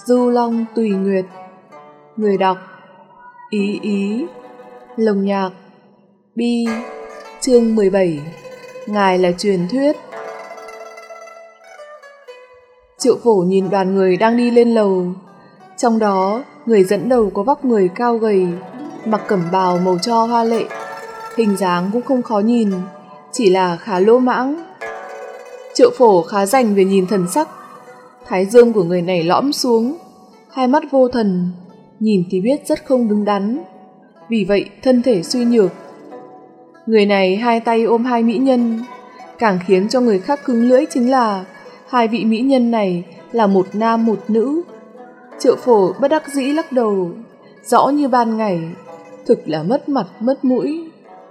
Du Long Tùy Nguyệt. Người đọc Ý Ý. Lồng nhạc Bi. Chương 17. Ngài là truyền thuyết. Triệu Phổ nhìn đoàn người đang đi lên lầu. Trong đó, người dẫn đầu có vóc người cao gầy, mặc cẩm bào màu tro hoa lệ. Hình dáng cũng không khó nhìn, chỉ là khá lỗ mãng. Triệu Phổ khá rành về nhìn thần sắc. Thái dương của người này lõm xuống, hai mắt vô thần, nhìn thì biết rất không đứng đắn. Vì vậy thân thể suy nhược. Người này hai tay ôm hai mỹ nhân. Càng khiến cho người khác cứng lưỡi chính là hai vị mỹ nhân này là một nam một nữ. Triệu Phổ bất đắc dĩ lắc đầu, rõ như ban ngày, thực là mất mặt mất mũi.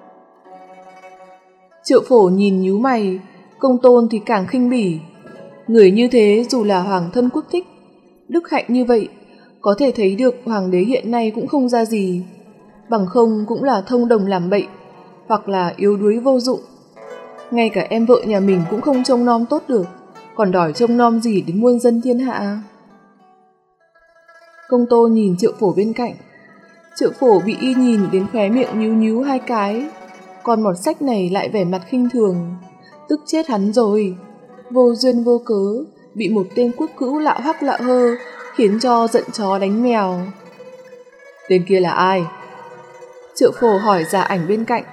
Triệu Phổ nhìn nhíu mày, Công Tôn thì càng khinh bỉ. Người như thế dù là hoàng thân quốc thích, đức hạnh như vậy, có thể thấy được hoàng đế hiện nay cũng không ra gì, bằng không cũng là thông đồng làm bậy, hoặc là yếu đuối vô dụng. Ngay cả em vợ nhà mình cũng không trông nom tốt được, còn đòi trông nom gì đến muôn dân thiên hạ. Công Tôn nhìn Triệu Phổ bên cạnh. Triệu Phổ bị y nhìn đến khóe miệng nhíu nhíu hai cái, còn mọt sách này lại vẻ mặt khinh thường. Tức chết hắn rồi, vô duyên vô cớ bị một tên quốc cữu lạ hoắc lạ hơ khiến cho giận chó đánh mèo. Tên kia là ai? Triệu Phổ hỏi Giả Ảnh bên cạnh.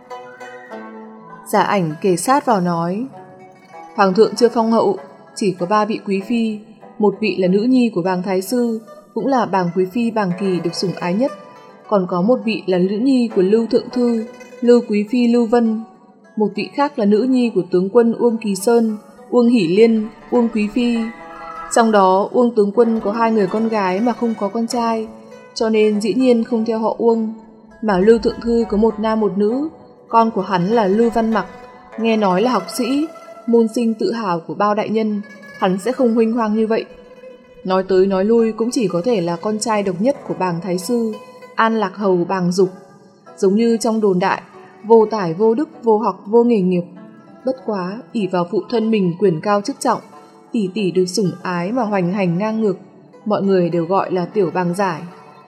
Giả Ảnh kề sát vào nói, Hoàng thượng chưa phong hậu, chỉ có 3 vị quý phi. Một vị là nữ nhi của bàng thái sư, cũng là bàng quý phi Bàng Kỳ được sủng ái nhất. Còn có một vị là nữ nhi của Lưu Thượng Thư, Lưu Quý phi Lưu Vân. Một vị khác là nữ nhi của tướng quân Uông Kỳ Sơn, Uông Hỷ Liên, Uông Quý phi. Trong đó Uông tướng quân có 2 người con gái mà không có con trai, cho nên dĩ nhiên không theo họ Uông. Mà Lưu Thượng Thư có một nam một nữ, con của hắn là Lưu Văn Mặc, nghe nói là học sĩ, môn sinh tự hào của bao đại nhân, hắn sẽ không huênh hoang như vậy. Nói tới nói lui cũng chỉ có thể là con trai độc nhất của bàng thái sư, An Lạc Hầu Bàng Dục. Giống như trong đồn đại, vô tài vô đức vô học vô nghề nghiệp. Bất quá ỷ vào phụ thân mình quyền cao chức trọng, tỷ tỷ được sủng ái mà hoành hành ngang ngược, mọi người đều gọi là tiểu bàng giải.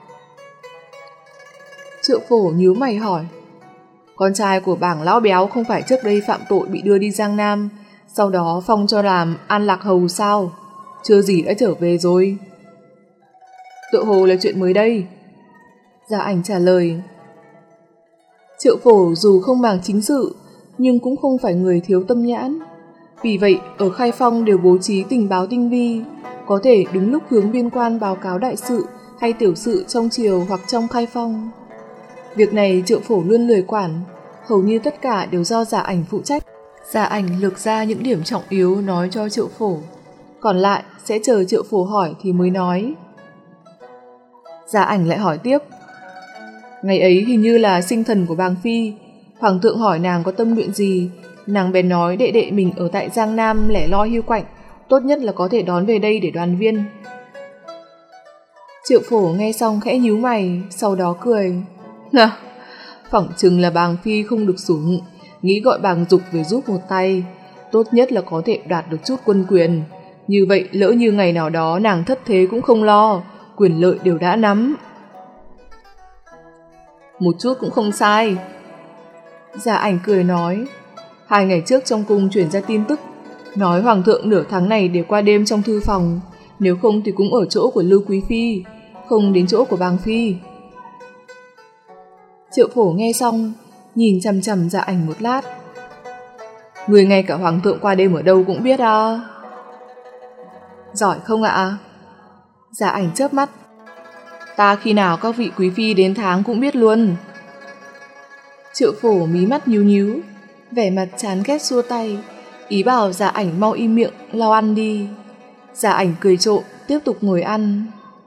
Triệu Phổ nhíu mày hỏi, con trai của bàng lão béo không phải trước đây phạm tội bị đưa đi Giang Nam, sau đó phong cho làm An Lạc Hầu sao? Chưa gì đã trở về rồi. Tựa hồ là chuyện mới đây. Giả Ảnh trả lời. Triệu Phổ dù không màng chính sự, nhưng cũng không phải người thiếu tâm nhãn. Vì vậy, ở Khai Phong đều bố trí tình báo tinh vi, có thể đúng lúc hướng biên quan báo cáo đại sự hay tiểu sự trong triều hoặc trong Khai Phong. Việc này Triệu Phổ luôn lười quản, hầu như tất cả đều do Giả Ảnh phụ trách. Giả Ảnh lược ra những điểm trọng yếu nói cho Triệu Phổ, còn lại sẽ chờ Triệu Phổ hỏi thì mới nói. Giả Ảnh lại hỏi tiếp, ngày ấy hình như là sinh thần của bàng phi, hoàng thượng hỏi nàng có tâm nguyện gì, nàng bèn nói đệ đệ mình ở tại Giang Nam lẻ loi hiu quạnh, tốt nhất là có thể đón về đây để đoàn viên. Triệu Phổ nghe xong khẽ nhíu mày, sau đó cười. Phỏng chừng là bàng phi không được sủng, nghĩ gọi Bàng Dục về giúp một tay, tốt nhất là có thể đạt được chút quân quyền. Như vậy lỡ như ngày nào đó nàng thất thế cũng không lo, quyền lợi đều đã nắm. Một chút cũng không sai. Giả Ảnh cười nói, 2 ngày trước trong cung truyền ra tin tức, nói hoàng thượng nửa tháng này để qua đêm trong thư phòng, nếu không thì cũng ở chỗ của Lưu Quý phi, không đến chỗ của bàng phi. Triệu Phổ nghe xong, nhìn chằm chằm Giả Ảnh một lát. Người ngay cả hoàng thượng qua đêm ở đâu cũng biết à? Giỏi không ạ? Giả Ảnh chớp mắt. Ta khi nào các vị quý phi đến tháng cũng biết luôn. Triệu Phổ mí mắt nhíu nhíu, vẻ mặt chán ghét xua tay, ý bảo Giả Ảnh mau im miệng, lau ăn đi. Giả Ảnh cười trộm, tiếp tục ngồi ăn.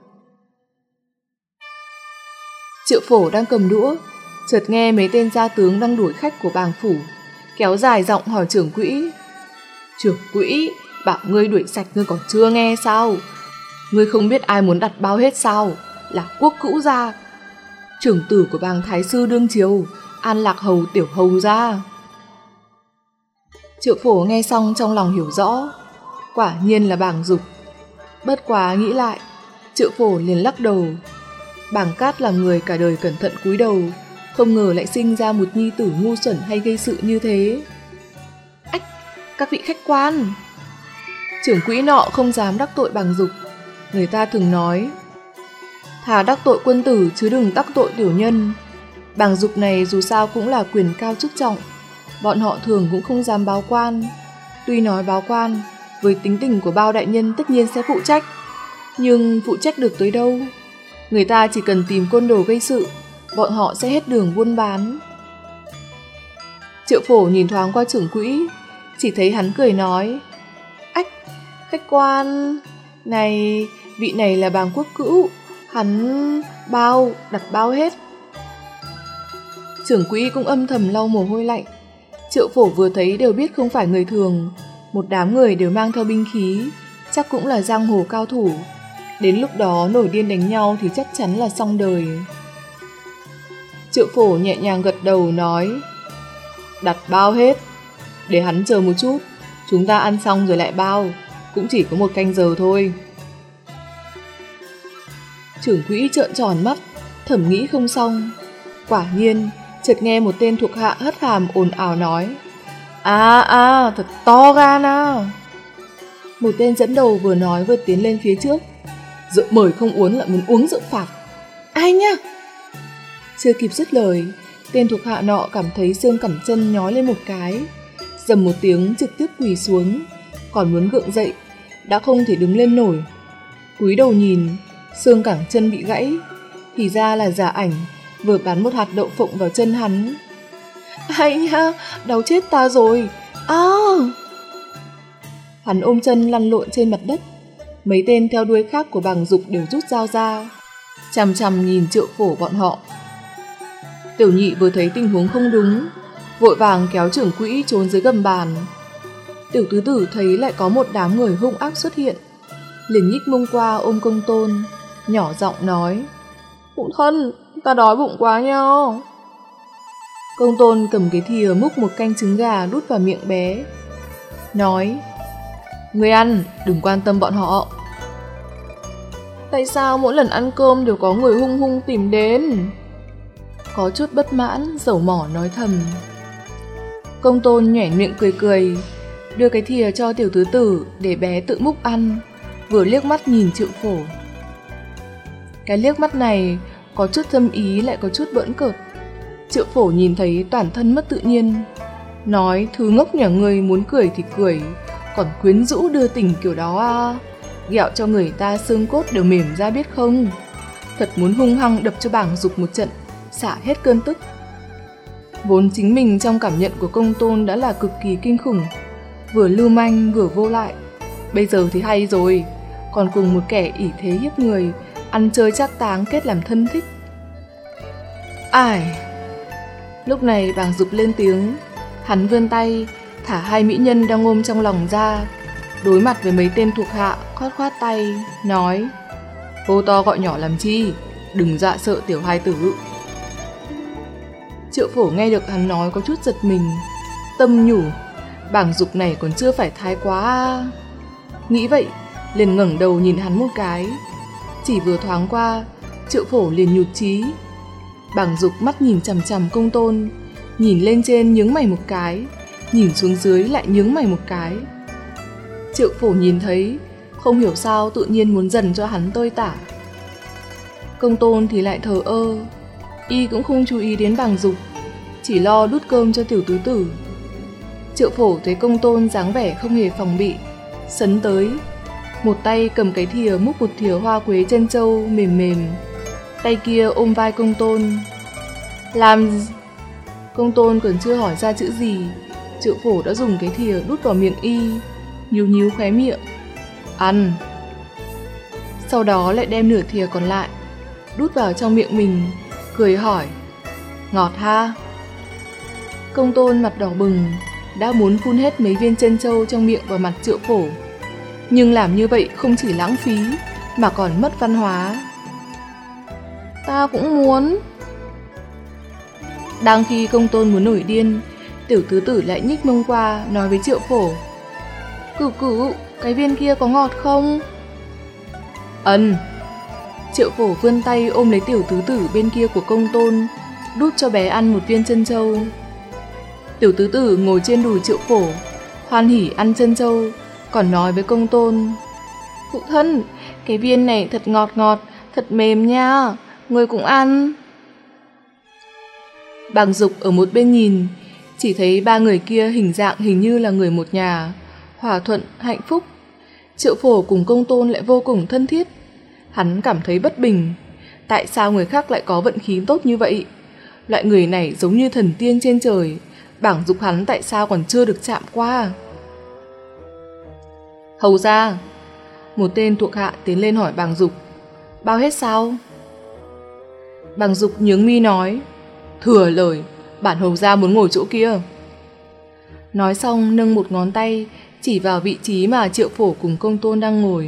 Triệu Phổ đang cầm đũa, chợt nghe mấy tên gia tướng đang đuổi khách của bàng phủ, kéo dài giọng hỏi trưởng quỹ. Trưởng quỹ, bảo ngươi đuổi sạch ngươi còn chưa nghe sao? Ngươi không biết ai muốn đặt bao hết sao? Là quốc cữu gia, trưởng tử của bàng thái sư đương triều, An Lạc Hầu tiểu hầu gia. Triệu Phổ nghe xong trong lòng hiểu rõ, quả nhiên là Bàng Dục. Bất quá nghĩ lại, Triệu Phổ liền lắc đầu. Bàng Cát là người cả đời cẩn thận cúi đầu, không ngờ lại sinh ra một nhi tử ngu xuẩn hay gây sự như thế. Ách, các vị khách quan. Trưởng quỹ nọ không dám đắc tội Bàng Dục. Người ta thường nói, thà đắc tội quân tử chứ đừng đắc tội tiểu nhân. Bàng Dục này dù sao cũng là quyền cao chức trọng, bọn họ thường cũng không dám báo quan. Tuy nói báo quan, với tính tình của Bao đại nhân tất nhiên sẽ phụ trách, nhưng phụ trách được tới đâu? Người ta chỉ cần tìm côn đồ gây sự, bọn họ sẽ hết đường buôn bán. Triệu Phổ nhìn thoáng qua trưởng quỹ, chỉ thấy hắn cười nói, ách, khách quan, này, vị này là Bàng Quốc Cữu, hắn đặt bao hết. Trưởng quỹ cũng âm thầm lau mồ hôi lạnh. Triệu Phổ vừa thấy đều biết không phải người thường, một đám người đều mang theo binh khí, chắc cũng là giang hồ cao thủ. Đến lúc đó nổi điên đánh nhau thì chắc chắn là xong đời. Triệu Phổ nhẹ nhàng gật đầu nói, đặt bao hết, để hắn chờ một chút, chúng ta ăn xong rồi lại bao, cũng chỉ có 1 canh giờ thôi. Trưởng quỹ trợn tròn mắt, thầm nghĩ không xong. Quả nhiên, chợt nghe một tên thuộc hạ hất hàm ồn ào nói, thật to gan à. Một tên dẫn đầu vừa nói vừa tiến lên phía trước, rượu mời không uống lại muốn uống rượu phạt. Ai nhá? Chưa kịp dứt lời, tên thuộc hạ nọ cảm thấy xương cẳng chân nhói lên một cái, dầm một tiếng trực tiếp quỳ xuống, còn muốn gượng dậy, đã không thể đứng lên nổi. Cúi đầu nhìn, xương cẳng chân bị gãy, thì ra là giả ảnh vừa bắn một hạt đậu phộng vào chân hắn. Ai nha, đau chết ta rồi. Hắn ôm chân lăn lộn trên mặt đất. Mấy tên theo đuôi khác của Bàng Dục đều rút dao ra, chằm chằm nhìn Triệu Phổ bọn họ. Tiểu nhị vừa thấy tình huống không đúng, vội vàng kéo trưởng quỹ trốn dưới gầm bàn. Tiểu tứ tử thấy lại có một đám người hung ác xuất hiện, liền nhích mông qua ôm Công Tôn, nhỏ giọng nói, phụ thân, ta đói bụng quá nhau. Công Tôn cầm cái thìa múc một canh trứng gà đút vào miệng bé, nói, ngươi ăn, đừng quan tâm bọn họ. Tại sao mỗi lần ăn cơm đều có người hung hung tìm đến? Có chút bất mãn, dầu mỏ nói thầm. Công Tôn nhoẻn miệng cười cười, đưa cái thìa cho tiểu tứ tử để bé tự múc ăn, vừa liếc mắt nhìn Triệu Phổ. Cái liếc mắt này có chút thâm ý lại có chút bỡn cợt. Triệu Phổ nhìn thấy toàn thân mất tự nhiên, nói, thứ ngốc nhà ngươi muốn cười thì cười, còn quyến rũ đưa tình kiểu đó à, ghẹo cho người ta xương cốt đều mềm ra biết không. Thật muốn hung hăng đập cho Bàng Dục một trận, xả hết cơn tức. Vốn chính mình trong cảm nhận của Công Tôn đã là cực kỳ kinh khủng, vừa lưu manh vừa vô lại. Bây giờ thì hay rồi, còn cùng một kẻ ỷ thế hiếp người, ăn chơi trác táng kết làm thân thích. Ai? Lúc này Bàng Dục lên tiếng, hắn vươn tay, thả 2 mỹ nhân đang ôm trong lòng ra, đối mặt với mấy tên thuộc hạ, khoát khoát tay, nói, hô to gọi nhỏ làm chi, đừng dọa sợ tiểu hài tử. Triệu Phổ nghe được hắn nói có chút giật mình, tâm nhủ, Bàng Dục này còn chưa phải thái quá à. Nghĩ vậy, liền ngẩng đầu nhìn hắn một cái, chỉ vừa thoáng qua, Triệu Phổ liền nhụt chí. Bàng Dục mắt nhìn chằm chằm Công Tôn, nhìn lên trên nhướng mày một cái, nhìn xuống dưới lại nhướng mày một cái. Triệu Phổ nhìn thấy, không hiểu sao tự nhiên muốn dần cho hắn tơi tả. Công Tôn thì lại thờ ơ, y cũng không chú ý đến Bàng Dục, chỉ lo đút cơm cho tiểu tứ tử. Triệu Phổ thấy Công Tôn dáng vẻ không hề phòng bị, sấn tới, một tay cầm cái thìa múc một thìa hoa quế trân châu mềm mềm, tay kia ôm vai Công Tôn. Làm... Công Tôn còn chưa hỏi ra chữ gì, Triệu Phổ đã dùng cái thìa đút vào miệng y, nhíu nhíu khóe miệng. Ăn. Sau đó lại đem nửa thìa còn lại đút vào trong miệng mình, cười hỏi, ngọt ha? Công Tôn mặt đỏ bừng, đã muốn phun hết mấy viên trân châu trong miệng vào mặt Triệu Phổ, nhưng làm như vậy không chỉ lãng phí mà còn mất văn hóa. Ta cũng muốn. Đang khi Công Tôn muốn nổi điên, tiểu tứ tử lại nhích mông qua nói với Triệu Phổ, cửu, cái viên kia có ngọt không? Ân, Triệu Phổ vươn tay ôm lấy tiểu tứ tử bên kia của Công Tôn, đút cho bé ăn một viên trân châu. Tiểu tứ tử ngồi trên đùi Triệu Phổ, hoan hỉ ăn trân châu, còn nói với Công Tôn: Phụ thân, cái viên này thật ngọt ngọt, thật mềm nha, người cũng ăn. Bàng Dục ở một bên nhìn, chỉ thấy ba người kia hình dạng hình như là người một nhà, hòa thuận, hạnh phúc. Triệu Phổ cùng Công Tôn lại vô cùng thân thiết. Hắn cảm thấy bất bình, tại sao người khác lại có vận khí tốt như vậy? Loại người này giống như thần tiên trên trời, Bàng Dục hắn tại sao còn chưa được chạm qua? Hầu ra, một tên thuộc hạ tiến lên hỏi Bàng Dục: Bao hết sao? Bàng Dục nhướng mi nói: Thừa lời, bản hầu ra muốn ngồi chỗ kia. Nói xong nâng một ngón tay chỉ vào vị trí mà Triệu Phổ cùng Công Tôn đang ngồi.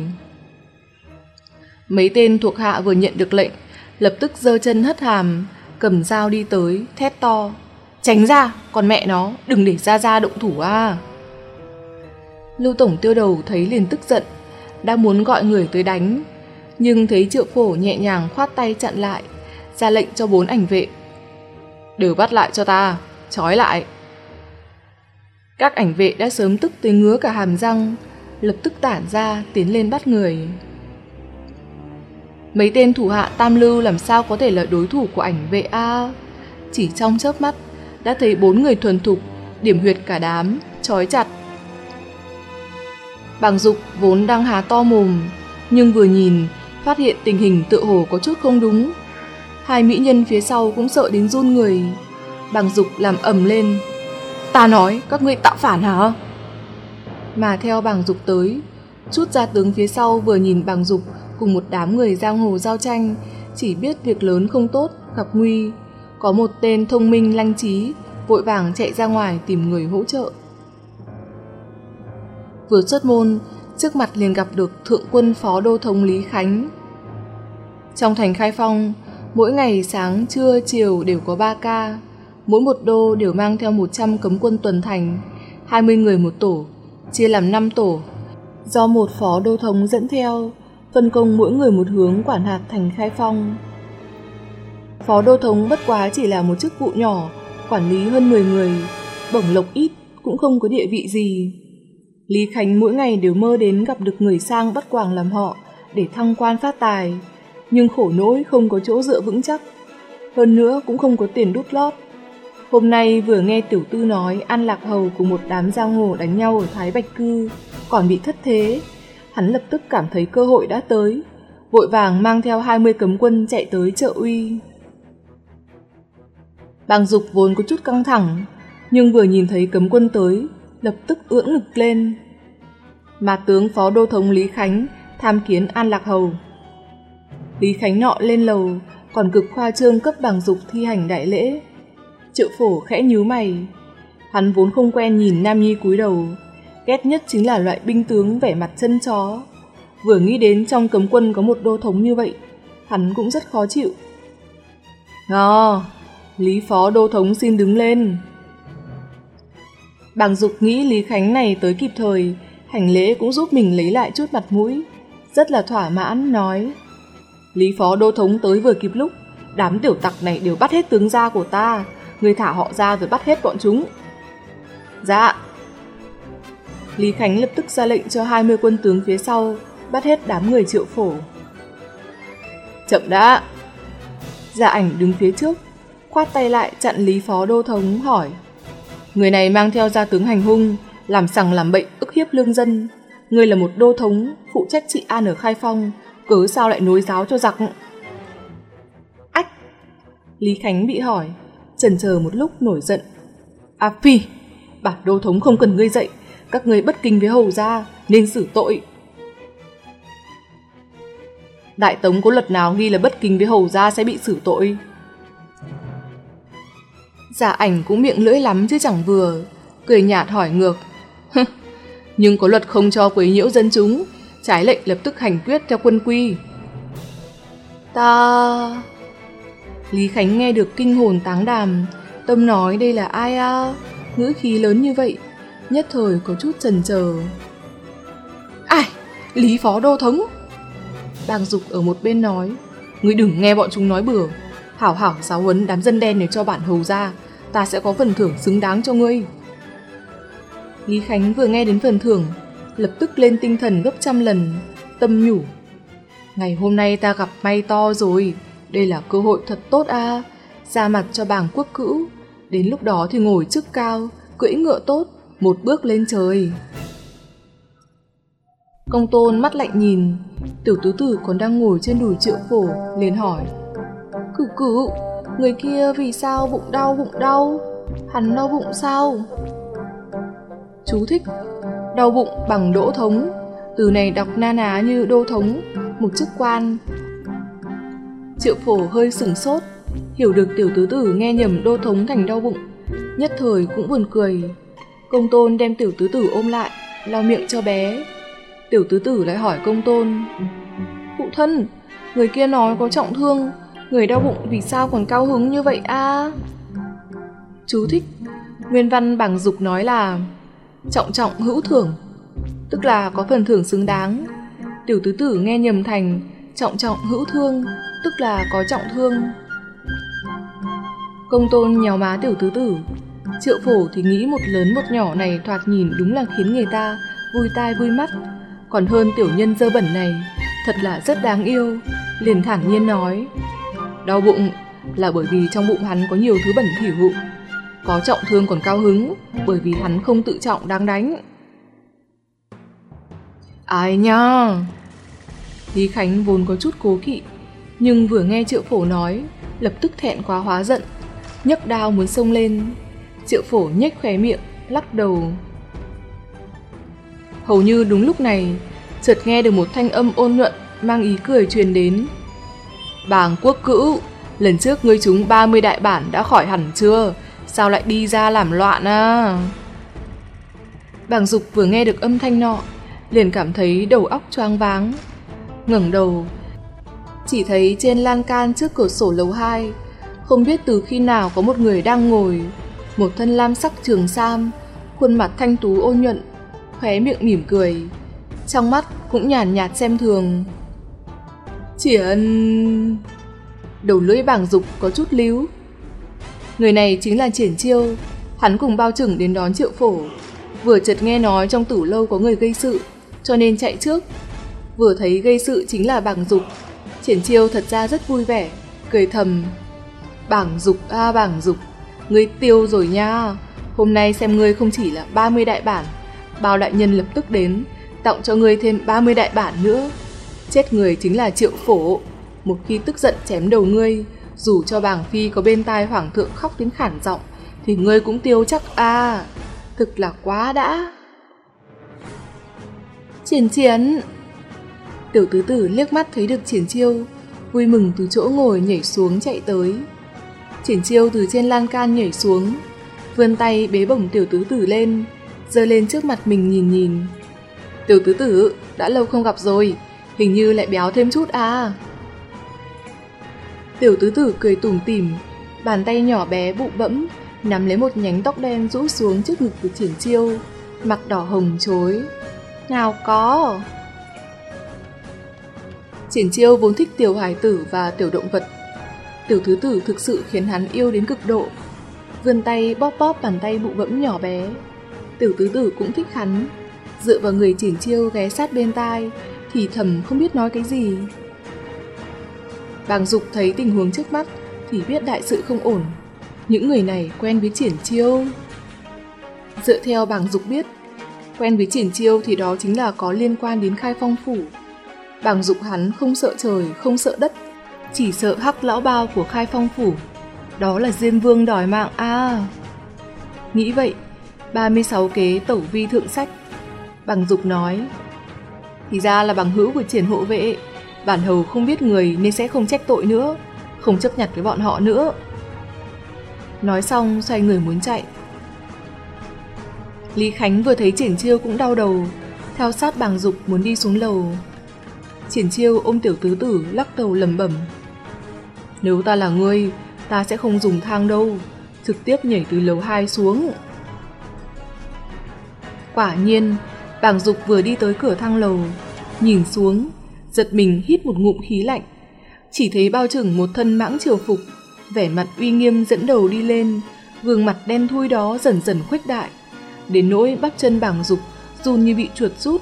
Mấy tên thuộc hạ vừa nhận được lệnh, lập tức giơ chân hất hàm, cầm dao đi tới, thét to: Tránh ra, còn mẹ nó, đừng để Gia động thủ à. Lưu Tổng Tiêu Đầu thấy liền tức giận, đã muốn gọi người tới đánh, nhưng thấy Triệu Phổ nhẹ nhàng khoát tay chặn lại, ra lệnh cho 4 ảnh vệ: Đều bắt lại cho ta, trói lại. Các ảnh vệ đã sớm tức tới ngứa cả hàm răng, lập tức tản ra tiến lên bắt người. Mấy tên thủ hạ tam lưu làm sao có thể là đối thủ của ảnh vệ a? Chỉ trong chớp mắt đã thấy 4 người thuần thục điểm huyệt cả đám, trói chặt. Bàng Dục vốn đang há to mồm, nhưng vừa nhìn phát hiện tình hình tựa hồ có chút không đúng. Hai mỹ nhân phía sau cũng sợ đến run người. Bàng Dục làm ầm lên: Ta nói các ngươi tạo phản hả? Mà theo Bàng Dục tới, chút gia tướng phía sau vừa nhìn Bàng Dục cùng một đám người giang hồ giao tranh, chỉ biết việc lớn không tốt, gặp nguy. Có một tên thông minh lanh trí, vội vàng chạy ra ngoài tìm người hỗ trợ. Vừa xuất môn, trước mặt liền gặp được thượng quân phó đô thống Lý Khánh. Trong thành Khai Phong, mỗi ngày sáng, trưa, chiều đều có 3 ca. Mỗi một đô đều mang theo 100 cấm quân tuần thành, 20 người một tổ, chia làm 5 tổ, do một phó đô thống dẫn theo, phân công mỗi người một hướng quản hạt thành Khai Phong. Phó đô thống bất quá chỉ là một chức vụ nhỏ, quản lý hơn 10 người, bổng lộc ít, cũng không có địa vị gì. Lý Khánh mỗi ngày đều mơ đến gặp được người sang bắt quàng làm họ để thăng quan phát tài, nhưng khổ nỗi không có chỗ dựa vững chắc, hơn nữa cũng không có tiền đút lót. Hôm nay vừa nghe tiểu tư nói An Lạc Hầu cùng một đám giang hồ đánh nhau ở Thái Bạch Cư, còn bị thất thế, hắn lập tức cảm thấy cơ hội đã tới, vội vàng mang theo 20 cấm quân chạy tới trợ uy. Bàng Dục vốn có chút căng thẳng, nhưng vừa nhìn thấy cấm quân tới, lập tức ưỡn ngực lên. Mà tướng phó đô thống Lý Khánh tham kiến An Lạc Hầu. Lý Khánh nọ lên lầu, còn cực khoa trương cấp Bàng Dục thi hành đại lễ. Triệu Phổ khẽ nhíu mày, hắn vốn không quen nhìn nam nhi cúi đầu, ghét nhất chính là loại binh tướng vẻ mặt chân chó. Vừa nghĩ đến trong cấm quân có một đô thống như vậy, hắn cũng rất khó chịu. Lý phó đô thống xin đứng lên. Bàng Dục nghĩ Lý Khánh này tới kịp thời, hành lễ cũng giúp mình lấy lại chút mặt mũi, rất là thỏa mãn, nói: Lý phó đô thống tới vừa kịp lúc, đám tiểu tặc này đều bắt hết tướng gia của ta, người thả họ ra rồi bắt hết bọn chúng. Dạ. Lý Khánh lập tức ra lệnh cho 20 quân tướng phía sau bắt hết đám người Triệu Phổ. Chậm đã. Dạ Ảnh đứng phía trước, khoát tay lại chặn Lý phó đô thống, hỏi: Người này mang theo gia tướng hành hung, làm sằng làm bậy, ức hiếp lương dân. Ngươi là một đô thống phụ trách trị an ở Khai Phong, cớ sao lại nối giáo cho giặc? Ách! Lý Khánh bị hỏi, chần chờ một lúc nổi giận: À phi, bản đô thống không cần ngươi dạy, các ngươi bất kính với hầu gia nên xử tội. Đại Tống có luật nào ghi là bất kính với hầu gia sẽ bị xử tội? Giả Ảnh cũng miệng lưỡi lắm chứ chẳng vừa, cười nhạt hỏi ngược: Nhưng có luật không cho quấy nhiễu dân chúng, trái lệnh lập tức hành quyết theo quân quy. Ta... Lý Khánh nghe được kinh hồn táng đàm, tâm nói đây là ai à? Ngữ khí lớn như vậy, nhất thời có chút chần chờ. Ai? Lý phó đô thống? Bàng Dục ở một bên nói: Ngươi đừng nghe bọn chúng nói bừa. Hảo hảo giáo huấn đám dân đen này cho bản hầu ra, ta sẽ có phần thưởng xứng đáng cho ngươi. Lý Khánh vừa nghe đến phần thưởng, lập tức lên tinh thần gấp trăm lần, tâm nhủ. Ngày hôm nay ta gặp may to rồi, đây là cơ hội thật tốt a, ra mặt cho bàng quốc cữu, đến lúc đó thì ngồi chức cao, cưỡi ngựa tốt, một bước lên trời. Công Tôn mắt lạnh nhìn, Tiểu Tứ Tử còn đang ngồi trên đùi Triệu Phổ, liền hỏi. Cửu Cửu, người kia vì sao bụng đau, hắn đau bụng sao? Chú thích: đau bụng bằng đỗ thống, từ này đọc na ná như đô thống, một chức quan. Triệu Phổ hơi sửng sốt, hiểu được Tiểu Tứ Tử nghe nhầm đô thống thành đau bụng, nhất thời cũng buồn cười. Công Tôn đem Tiểu Tứ Tử ôm lại, lau miệng cho bé. Tiểu Tứ Tử lại hỏi Công Tôn. Phụ thân, người kia nói có trọng thương, người đau bụng vì sao còn cao hứng như vậy a? Chú thích: nguyên văn Bàng Dục nói là trọng trọng hữu thưởng, tức là có phần thưởng xứng đáng. Tiểu Tứ Tử nghe nhầm thành trọng trọng hữu thương, tức là có trọng thương. Công Tôn nhéo má Tiểu Tứ Tử. Triệu Phổ thì nghĩ một lớn một nhỏ này thoạt nhìn đúng là khiến người ta vui tai vui mắt, còn hơn tiểu nhân dơ bẩn này, thật là rất đáng yêu. Liền thản nhiên nói, đau bụng là bởi vì trong bụng hắn có nhiều thứ bẩn thỉu, có trọng thương còn cao hứng bởi vì hắn không tự trọng đáng đánh. Ai nha. Lý Khánh vốn có chút cố kỵ, nhưng vừa nghe Triệu Phổ nói, lập tức thẹn quá hóa giận, nhấc đao muốn xông lên. Triệu Phổ nhếch khóe miệng, lắc đầu. Hầu như đúng lúc này, chợt nghe được một thanh âm ôn nhuận mang ý cười truyền đến. Bàng Quốc Cữu, lần trước ngươi trúng 30 đại bản đã khỏi hẳn chưa? Sao lại đi ra làm loạn à? Bàng Dục vừa nghe được âm thanh nọ, liền cảm thấy đầu óc choáng váng. Ngẩng đầu, chỉ thấy trên lan can trước cửa sổ lầu 2, không biết từ khi nào có một người đang ngồi, một thân lam sắc trường sam, khuôn mặt thanh tú ôn nhuận, khóe miệng mỉm cười, trong mắt cũng nhàn nhạt xem thường. Triển... Đầu lưỡi Bàng Dục có chút líu. Người này chính là Triển Chiêu, hắn cùng Bao Chừng đến đón Triệu Phổ, vừa chợt nghe nói trong tử lâu có người gây sự, cho nên chạy trước. Vừa thấy gây sự chính là Bàng Dục, Triển Chiêu thật ra rất vui vẻ, cười thầm. Bàng Dục à Bàng Dục, ngươi tiêu rồi nha, hôm nay xem ngươi không chỉ là 30 đại bản, Bao đại nhân lập tức đến, tặng cho ngươi thêm 30 đại bản nữa. Chết người chính là Triệu Phổ, một khi tức giận chém đầu ngươi, dù cho Bàng Phi có bên tai hoàng thượng khóc đến khản giọng, thì ngươi cũng tiêu chắc à, thực là quá đã. Triển Triển. Tiểu Tứ Tử liếc mắt thấy được Triển Chiêu, vui mừng từ chỗ ngồi nhảy xuống chạy tới. Triển Chiêu từ trên lan can nhảy xuống, vươn tay bế bổng Tiểu Tứ Tử lên, giơ lên trước mặt mình nhìn. Tiểu Tứ Tử, đã lâu không gặp rồi, hình như lại béo thêm chút à. Tiểu Tứ Tử cười tủm tỉm, bàn tay nhỏ bé bụ bẫm nắm lấy một nhánh tóc đen rũ xuống trước ngực của Triển Chiêu, mặt đỏ hồng chối. Nào có. Triển Chiêu vốn thích tiểu hài tử và tiểu động vật, Tiểu Tứ Tử thực sự khiến hắn yêu đến cực độ, vươn tay bóp bóp bàn tay bụ bẫm nhỏ bé. Tiểu Tứ Tử cũng thích hắn, dựa vào người Triển Chiêu ghé sát bên tai, thì thầm không biết nói cái gì. Bàng Dục thấy tình huống trước mắt thì biết đại sự không ổn, những người này quen với Triển Chiêu. Dựa theo Bàng Dục biết, quen với Triển Chiêu thì đó chính là có liên quan đến Khai Phong phủ. Bàng Dục hắn không sợ trời, không sợ đất, chỉ sợ Hắc lão bao của Khai Phong phủ, đó là Diêm Vương đòi mạng à. Nghĩ vậy, 36 kế tẩu vi thượng sách. Bàng Dục nói, thì ra là bằng hữu của Triển hộ vệ, bản hầu không biết người nên sẽ không trách tội nữa, không chấp nhặt với bọn họ nữa. Nói xong xoay người muốn chạy. Lý Khánh vừa thấy Triển Chiêu cũng đau đầu, theo sát Bàng Dục muốn đi xuống lầu. Triển Chiêu ôm Tiểu Tứ Tử lắc đầu lẩm bẩm, nếu ta là ngươi, ta sẽ không dùng thang đâu, trực tiếp nhảy từ lầu 2 xuống. Quả nhiên, Bàng Dục vừa đi tới cửa thang lầu, nhìn xuống, giật mình hít một ngụm khí lạnh, chỉ thấy Bao Chừng một thân mãng triều phục, vẻ mặt uy nghiêm dẫn đầu đi lên, gương mặt đen thui đó dần dần khuếch đại, đến nỗi bắp chân Bàng Dục run như bị chuột rút.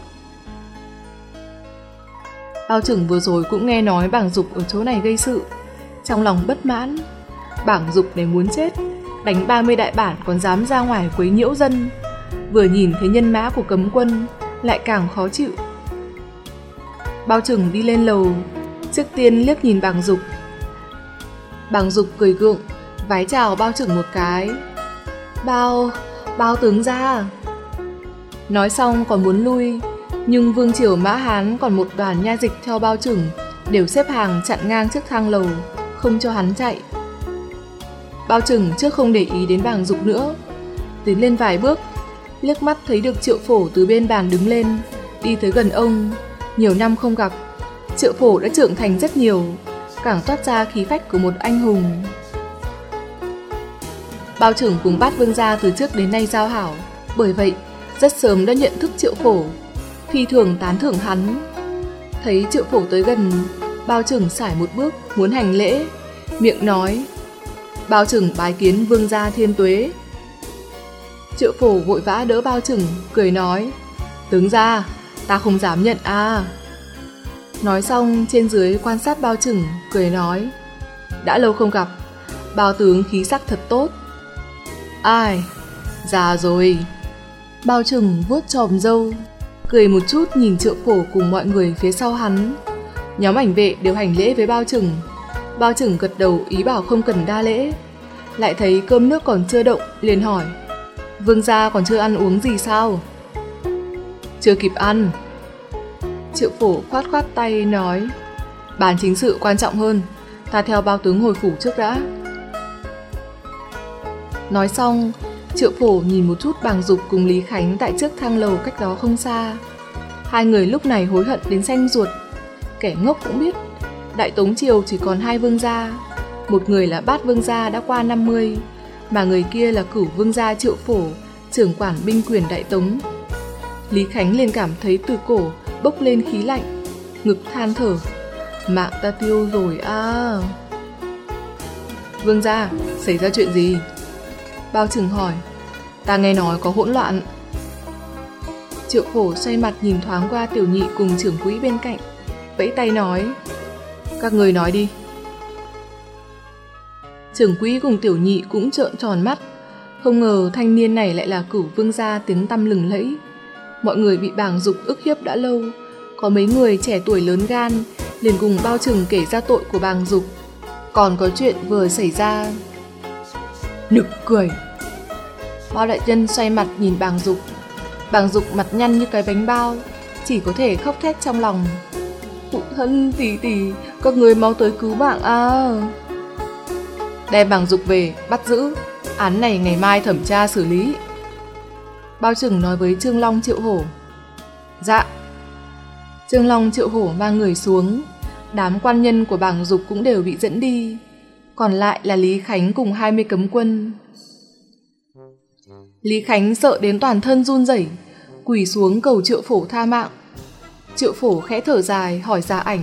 Bao Chừng vừa rồi cũng nghe nói Bàng Dục ở chỗ này gây sự, trong lòng bất mãn. Bàng Dục này muốn chết, đánh 30 đại bản còn dám ra ngoài quấy nhiễu dân. Vừa nhìn thấy nhân mã của cấm quân lại càng khó chịu. Bao Chừng đi lên lầu, trước tiên liếc nhìn Bàng Dục. Bàng Dục cười gượng, vái chào Bao Chừng một cái. Bao tướng ra. Nói xong còn muốn lui, nhưng vương triều Mã Hán còn một đoàn nha dịch theo Bao Chừng đều xếp hàng chặn ngang trước thang lầu, không cho hắn chạy. Bao Chừng trước không để ý đến Bàng Dục nữa, tiến lên vài bước, liếc mắt thấy được Triệu Phổ từ bên bàn đứng lên, đi tới gần ông. Nhiều năm không gặp, Triệu Phổ đã trưởng thành rất nhiều, càng toát ra khí phách của một anh hùng. Bao Chừng cùng Bát Vương gia từ trước đến nay giao hảo, bởi vậy rất sớm đã nhận thức Triệu Phổ, phi thường tán thưởng hắn. Thấy Triệu Phổ tới gần, Bao Chừng sải một bước muốn hành lễ, miệng nói: Bao Chừng bái kiến Vương gia thiên tuế. Triệu Phổ vội vã đỡ Bao Chừng, cười nói: Tướng gia, ta không dám nhận à. Nói xong trên dưới quan sát Bao Chừng, cười nói: Đã lâu không gặp, Bao tướng khí sắc thật tốt. Ai, già rồi. Bao Chừng vuốt chòm râu, cười một chút nhìn Triệu Phổ cùng mọi người phía sau hắn. Nhóm ảnh vệ đều hành lễ với Bao Chừng. Bao Chừng gật đầu ý bảo không cần đa lễ. Lại thấy cơm nước còn chưa động, liền hỏi: Vương gia còn chưa ăn uống gì sao? Chưa kịp ăn. Triệu Phổ khoát khoát tay nói: Bàn chính sự quan trọng hơn, ta theo Bao tướng hồi phủ trước đã. Nói xong, Triệu Phổ nhìn một chút Bàng Dục cùng Lý Khánh tại trước thang lầu cách đó không xa. Hai người lúc này hối hận đến xanh ruột. Kẻ ngốc cũng biết, Đại Tống triều chỉ còn 2 vương gia, một người là Bát Vương gia đã qua 50, mà người kia là Cửu Vương gia Triệu Phổ, trưởng quản binh quyền Đại Tống. Lý Khánh liền cảm thấy từ cổ bốc lên khí lạnh, ngực than thở: Mạng ta tiêu rồi à. Vương gia, xảy ra chuyện gì? Bao Chừng hỏi. Ta nghe nói có hỗn loạn. Triệu Phổ xoay mặt nhìn thoáng qua Tiểu Nhị cùng trưởng quỹ bên cạnh, vẫy tay nói: Các người nói đi. Trưởng quỹ cùng Tiểu Nhị cũng trợn tròn mắt, không ngờ thanh niên này lại là Cửu Vương gia tiếng tăm lừng lẫy. Mọi người bị Bàng Dục ức hiếp đã lâu, có mấy người trẻ tuổi lớn gan liền cùng Bao Chừng kể ra tội của Bàng Dục, còn có chuyện vừa xảy ra. Nực cười. Bao đại nhân xoay mặt nhìn Bàng Dục. Bàng Dục mặt nhăn như cái bánh bao, chỉ có thể khóc thét trong lòng: Phụ thân, tỷ, các người mau tới cứu mạng à. Đem Bàng Dục về, bắt giữ, án này ngày mai thẩm tra xử lý. Bao Chừng nói với Trương Long Triệu Hổ. Dạ. Trương Long Triệu Hổ mang người xuống, đám quan nhân của Bàng Dục cũng đều bị dẫn đi, còn lại là Lý Khánh cùng 20 cấm quân. Lý Khánh sợ đến toàn thân run rẩy, quỳ xuống cầu Triệu Phổ tha mạng. Triệu Phổ khẽ thở dài hỏi Gia Ảnh: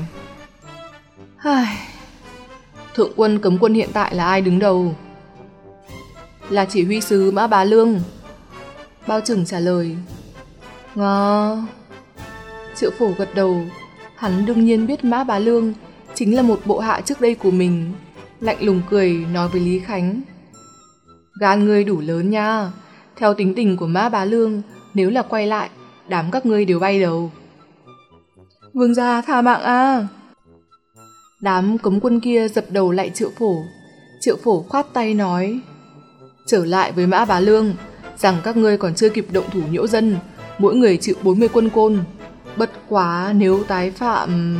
Thượng quân cấm quân hiện tại là ai đứng đầu? Là chỉ huy sứ Mã Bá Lương. Bao Chừng trả lời. Ngờ. Triệu Phổ gật đầu, hắn đương nhiên biết Mã Bá Lương chính là một bộ hạ trước đây của mình, lạnh lùng cười nói với Lý Khánh: Gan ngươi đủ lớn nha, theo tính tình của Mã Bá Lương, nếu là quay lại, đám các ngươi đều bay đầu. Vương gia tha mạng à. Đám cấm quân kia dập đầu lạy Triệu Phổ. Triệu Phổ khoát tay nói: Trở lại với Mã Bá Lương, rằng các ngươi còn chưa kịp động thủ nhiễu dân, mỗi người chịu 40 quân côn. Bất quá nếu tái phạm...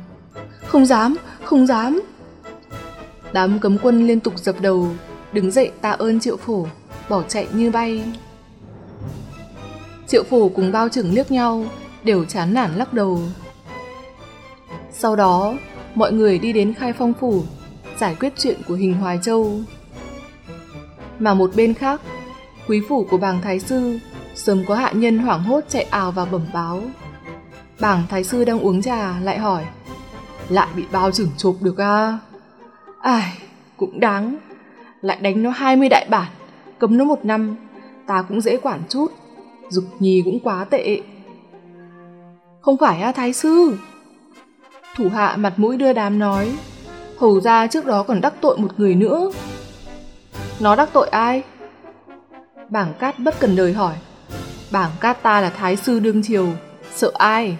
Không dám. Đám cấm quân liên tục dập đầu, đứng dậy tạ ơn Triệu Phổ, bỏ chạy như bay. Triệu Phổ cùng Bao Chừng liếc nhau, đều chán nản lắc đầu. Sau đó, mọi người đi đến Khai Phong phủ, giải quyết chuyện của Hình Hoài Châu. Mà một bên khác, quý phủ của Bàng Thái Sư sớm có hạ nhân hoảng hốt chạy ào vào bẩm báo. Bàng Thái Sư đang uống trà lại hỏi: lại bị bao trưởng chộp được à? Ai, cũng đáng. Lại đánh nó 20 đại bản, cấm nó 1 năm, ta cũng dễ quản chút. Dục Nhi cũng quá tệ. Không phải à thái sư? Thủ hạ mặt mũi đưa đám nói, hầu ra trước đó còn đắc tội một người nữa. Nó đắc tội ai? Bảng Cát bất cần đời hỏi. Bảng Cát ta là thái sư đương triều, sợ ai?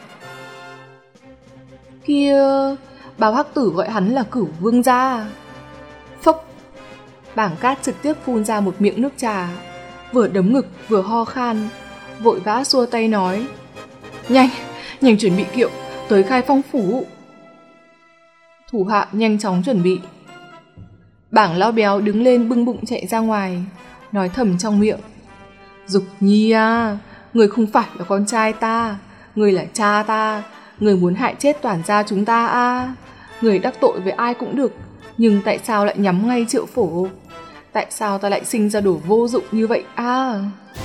Kia, Báo Hắc Tử gọi hắn là Cửu Vương gia. Phốc. Bảng Cát trực tiếp phun ra một miệng nước trà, vừa đấm ngực vừa ho khan, vội vã xua tay nói, nhanh, nhanh chuẩn bị kiệu, tới Khai Phong phủ. Thủ hạ nhanh chóng chuẩn bị. Bảng lão béo đứng lên bưng bụng chạy ra ngoài, nói thầm trong miệng, Dục Nhi à, người không phải là con trai ta, người là cha ta, người muốn hại chết toàn gia chúng ta à. Người đắc tội với ai cũng được, nhưng tại sao lại nhắm ngay Triệu Phổ? Tại sao ta lại sinh ra đồ vô dụng như vậy à?